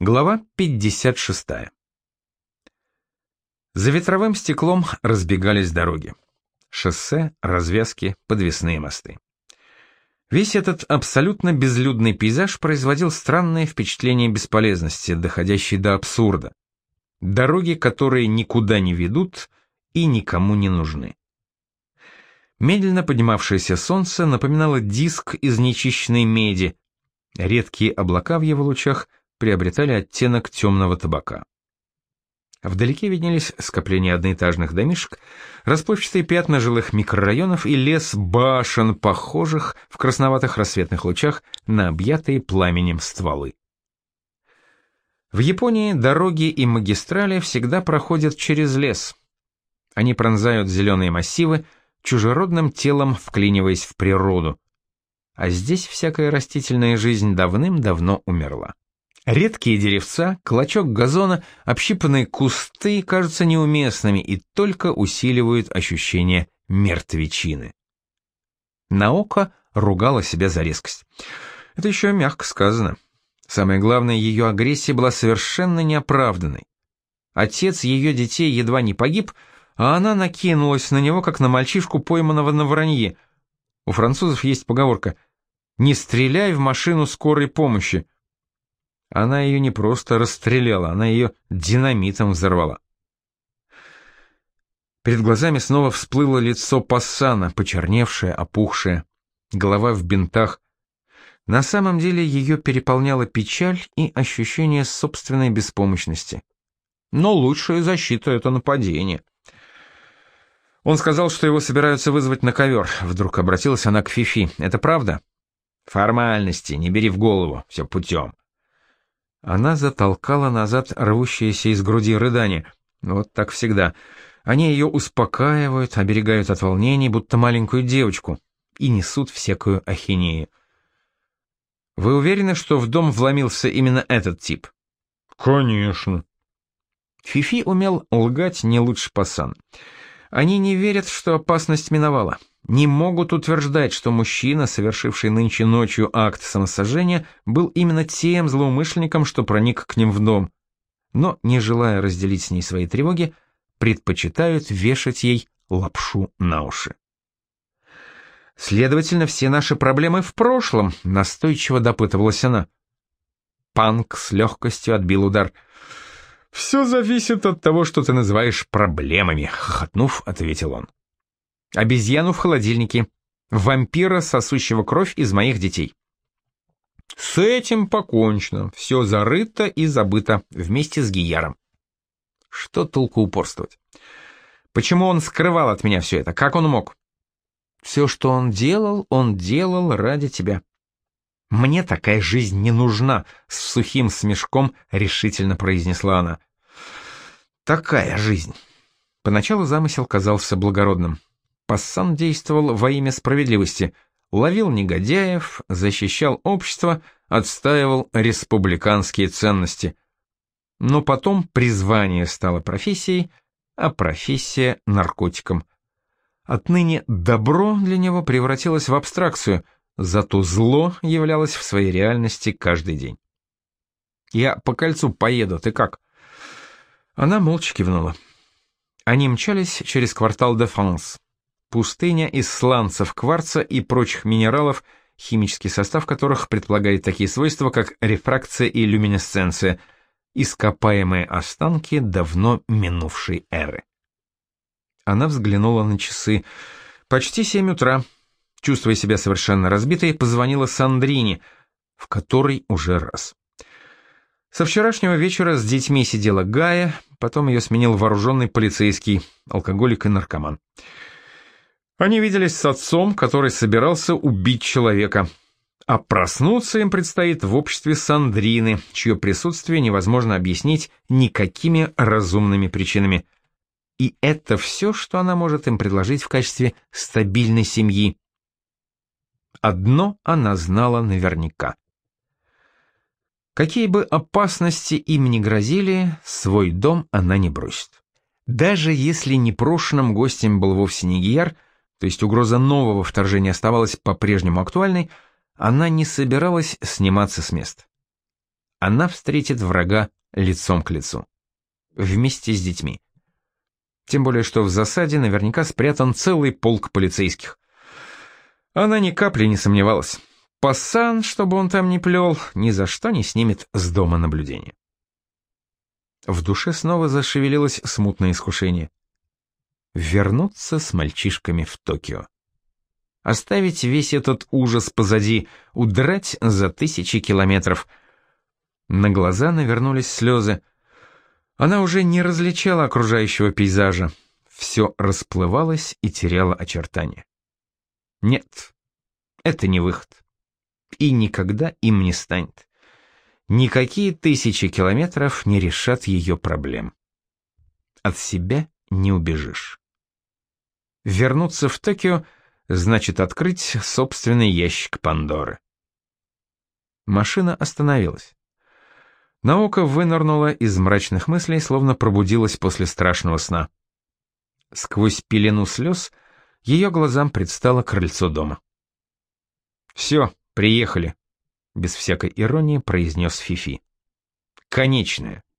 Глава 56. За ветровым стеклом разбегались дороги. Шоссе, развязки, подвесные мосты. Весь этот абсолютно безлюдный пейзаж производил странное впечатление бесполезности, доходящей до абсурда. Дороги, которые никуда не ведут и никому не нужны. Медленно поднимавшееся солнце напоминало диск из нечищенной меди. Редкие облака в его лучах приобретали оттенок темного табака. Вдалеке виднелись скопления одноэтажных домишек, расплывчатые пятна жилых микрорайонов и лес башен, похожих в красноватых рассветных лучах на объятые пламенем стволы. В Японии дороги и магистрали всегда проходят через лес. Они пронзают зеленые массивы, чужеродным телом вклиниваясь в природу. А здесь всякая растительная жизнь давным-давно умерла. Редкие деревца, клочок газона, общипанные кусты кажутся неуместными и только усиливают ощущение мертвечины. Наока ругала себя за резкость. Это еще мягко сказано. Самое главное, ее агрессия была совершенно неоправданной. Отец ее детей едва не погиб, а она накинулась на него, как на мальчишку, пойманного на вранье. У французов есть поговорка «Не стреляй в машину скорой помощи». Она ее не просто расстреляла, она ее динамитом взорвала. Перед глазами снова всплыло лицо Пассана, почерневшее, опухшее, голова в бинтах. На самом деле ее переполняла печаль и ощущение собственной беспомощности. Но лучшая защита — это нападение. Он сказал, что его собираются вызвать на ковер. Вдруг обратилась она к Фифи. «Это правда?» «Формальности, не бери в голову, все путем». Она затолкала назад рвущееся из груди рыдание. Вот так всегда. Они ее успокаивают, оберегают от волнений, будто маленькую девочку, и несут всякую ахинею. «Вы уверены, что в дом вломился именно этот тип?» «Конечно». Фифи умел лгать не лучше Пассан. Они не верят, что опасность миновала. Не могут утверждать, что мужчина, совершивший нынче ночью акт самосожжения, был именно тем злоумышленником, что проник к ним в дом. Но, не желая разделить с ней свои тревоги, предпочитают вешать ей лапшу на уши. «Следовательно, все наши проблемы в прошлом», — настойчиво допытывалась она. Панк с легкостью отбил удар. «Все зависит от того, что ты называешь проблемами», — хохотнув, ответил он. «Обезьяну в холодильнике, вампира, сосущего кровь из моих детей». «С этим покончено, все зарыто и забыто, вместе с Гияром». «Что толку упорствовать? Почему он скрывал от меня все это? Как он мог?» «Все, что он делал ради тебя». «Мне такая жизнь не нужна», — с сухим смешком решительно произнесла она. «Такая жизнь». Поначалу замысел казался благородным. Пассан действовал во имя справедливости, ловил негодяев, защищал общество, отстаивал республиканские ценности. Но потом призвание стало профессией, а профессия — наркотиком. Отныне добро для него превратилось в абстракцию, зато зло являлось в своей реальности каждый день. «Я по кольцу поеду, ты как?» Она молча кивнула. Они мчались через квартал де Франс. Пустыня из сланцев кварца и прочих минералов, химический состав которых предполагает такие свойства, как рефракция и люминесценция, ископаемые останки давно минувшей эры. Она взглянула на часы. Почти 7 утра. Чувствуя себя совершенно разбитой, позвонила Сандрине, в которой уже раз. Со вчерашнего вечера с детьми сидела Гая, потом ее сменил вооруженный полицейский, алкоголик и наркоман. Они виделись с отцом, который собирался убить человека, а проснуться им предстоит в обществе Сандрины, чье присутствие невозможно объяснить никакими разумными причинами. И это все, что она может им предложить в качестве стабильной семьи. Одно она знала наверняка. Какие бы опасности им ни грозили, свой дом она не бросит. Даже если непрошенным гостем был вовсе не Гияр, то есть угроза нового вторжения оставалась по-прежнему актуальной, она не собиралась сниматься с места. она встретит врага лицом к лицу. Вместе с детьми. Тем более, что в засаде наверняка спрятан целый полк полицейских. Она ни капли не сомневалась. Пассан, чтобы он там не плел, ни за что не снимет с дома наблюдения. В душе снова зашевелилось смутное искушение. Вернуться с мальчишками в Токио. Оставить весь этот ужас позади, удрать за 1000 километров. На глаза навернулись слезы. Она уже не различала окружающего пейзажа. Все расплывалось и теряло очертания. Нет, это не выход. И никогда им не станет. Никакие 1000 километров не решат ее проблем. От себя не убежишь. Вернуться в Токио значит открыть собственный ящик Пандоры. Машина остановилась. Наока вынырнула из мрачных мыслей, словно пробудилась после страшного сна. Сквозь пелену слез ее глазам предстало крыльцо дома. «Все, приехали», — без всякой иронии произнес Фифи. «Конечная».